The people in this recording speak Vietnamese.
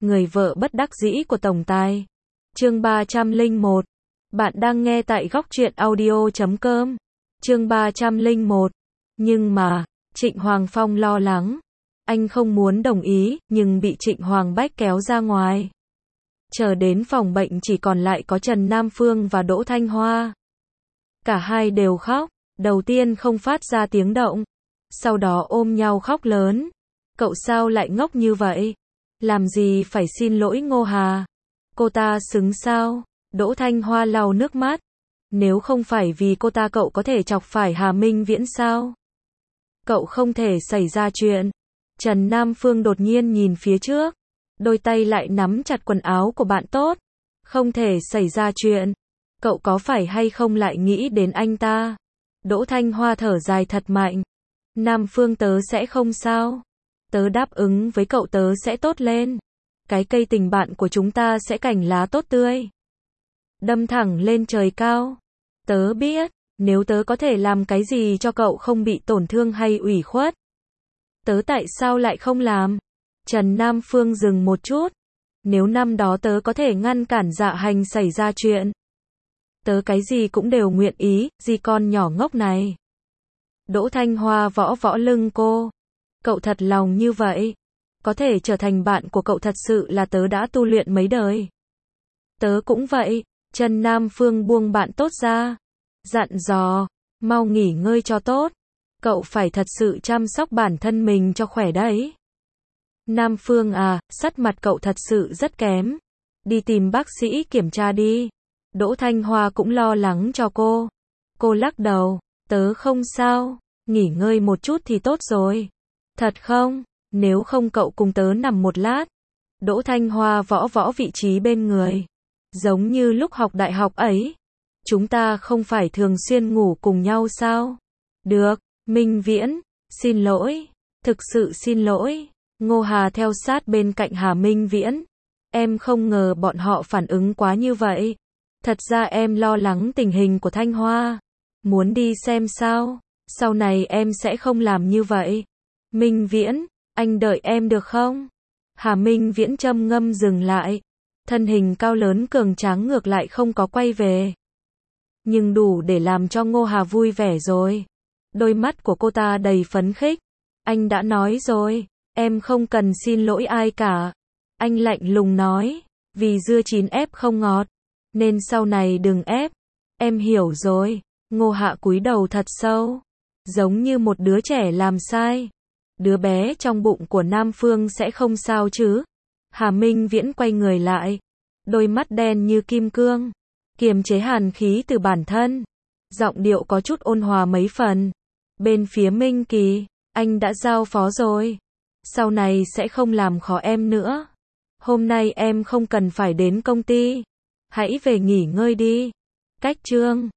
Người vợ bất đắc dĩ của tổng tài. Chương 301. Bạn đang nghe tại góc truyện audio.com. Chương 301. Nhưng mà, Trịnh Hoàng Phong lo lắng. Anh không muốn đồng ý, nhưng bị Trịnh Hoàng Bách kéo ra ngoài. Chờ đến phòng bệnh chỉ còn lại có Trần Nam Phương và Đỗ Thanh Hoa. Cả hai đều khóc, đầu tiên không phát ra tiếng động, sau đó ôm nhau khóc lớn. Cậu sao lại ngốc như vậy? Làm gì phải xin lỗi Ngô Hà? Cô ta xứng sao? Đỗ Thanh Hoa lau nước mắt. Nếu không phải vì cô ta cậu có thể chọc phải Hà Minh Viễn sao? Cậu không thể xảy ra chuyện. Trần Nam Phương đột nhiên nhìn phía trước, đôi tay lại nắm chặt quần áo của bạn tốt. Không thể xảy ra chuyện. Cậu có phải hay không lại nghĩ đến anh ta? Đỗ Thanh Hoa thở dài thật mạnh. Nam Phương tớ sẽ không sao. Tớ đáp ứng với cậu tớ sẽ tốt lên. Cái cây tình bạn của chúng ta sẽ cành lá tốt tươi, đâm thẳng lên trời cao. Tớ biết, nếu tớ có thể làm cái gì cho cậu không bị tổn thương hay ủy khuất, tớ tại sao lại không làm? Trần Nam Phương dừng một chút. Nếu năm đó tớ có thể ngăn cản Dạ Hành xảy ra chuyện, tớ cái gì cũng đều nguyện ý, gì con nhỏ ngốc này. Đỗ Thanh Hoa võ võ lưng cô. Cậu thật lòng như vậy. Có thể trở thành bạn của cậu thật sự là tớ đã tu luyện mấy đời. Tớ cũng vậy. Trần Nam Phương buông bạn tốt ra, dặn dò, mau nghỉ ngơi cho tốt. Cậu phải thật sự chăm sóc bản thân mình cho khỏe đấy. Nam Phương à, sắc mặt cậu thật sự rất kém. Đi tìm bác sĩ kiểm tra đi. Đỗ Thanh Hoa cũng lo lắng cho cô. Cô lắc đầu, tớ không sao, nghỉ ngơi một chút thì tốt rồi. Thật không? Nếu không cậu cùng tớ nằm một lát. Đỗ Thanh Hoa võ võ vị trí bên người. Giống như lúc học đại học ấy. Chúng ta không phải thường xuyên ngủ cùng nhau sao? Được, Minh Viễn, xin lỗi, thực sự xin lỗi. Ngô Hà theo sát bên cạnh Hà Minh Viễn. Em không ngờ bọn họ phản ứng quá như vậy. Thật ra em lo lắng tình hình của Thanh Hoa. Muốn đi xem sao? Sau này em sẽ không làm như vậy. Minh Viễn, anh đợi em được không? Hà Minh Viễn trầm ngâm dừng lại. Thân hình cao lớn cường tráng ngược lại không có quay về. Nhưng đủ để làm cho Ngô Hà vui vẻ rồi. Đôi mắt của cô ta đầy phấn khích. Anh đã nói rồi, em không cần xin lỗi ai cả. Anh lạnh lùng nói, vì dưa chín ép không ngọt, nên sau này đừng ép. Em hiểu rồi. Ngô Hạ cúi đầu thật sâu, giống như một đứa trẻ làm sai. Đứa bé trong bụng của Nam Phương sẽ không sao chứ? Hà Minh Viễn quay người lại, đôi mắt đen như kim cương, kiềm chế hàn khí từ bản thân, giọng điệu có chút ôn hòa mấy phần. Bên phía Minh Kỳ, anh đã giao phó rồi, sau này sẽ không làm khó em nữa. Hôm nay em không cần phải đến công ty, hãy về nghỉ ngơi đi. Cách chương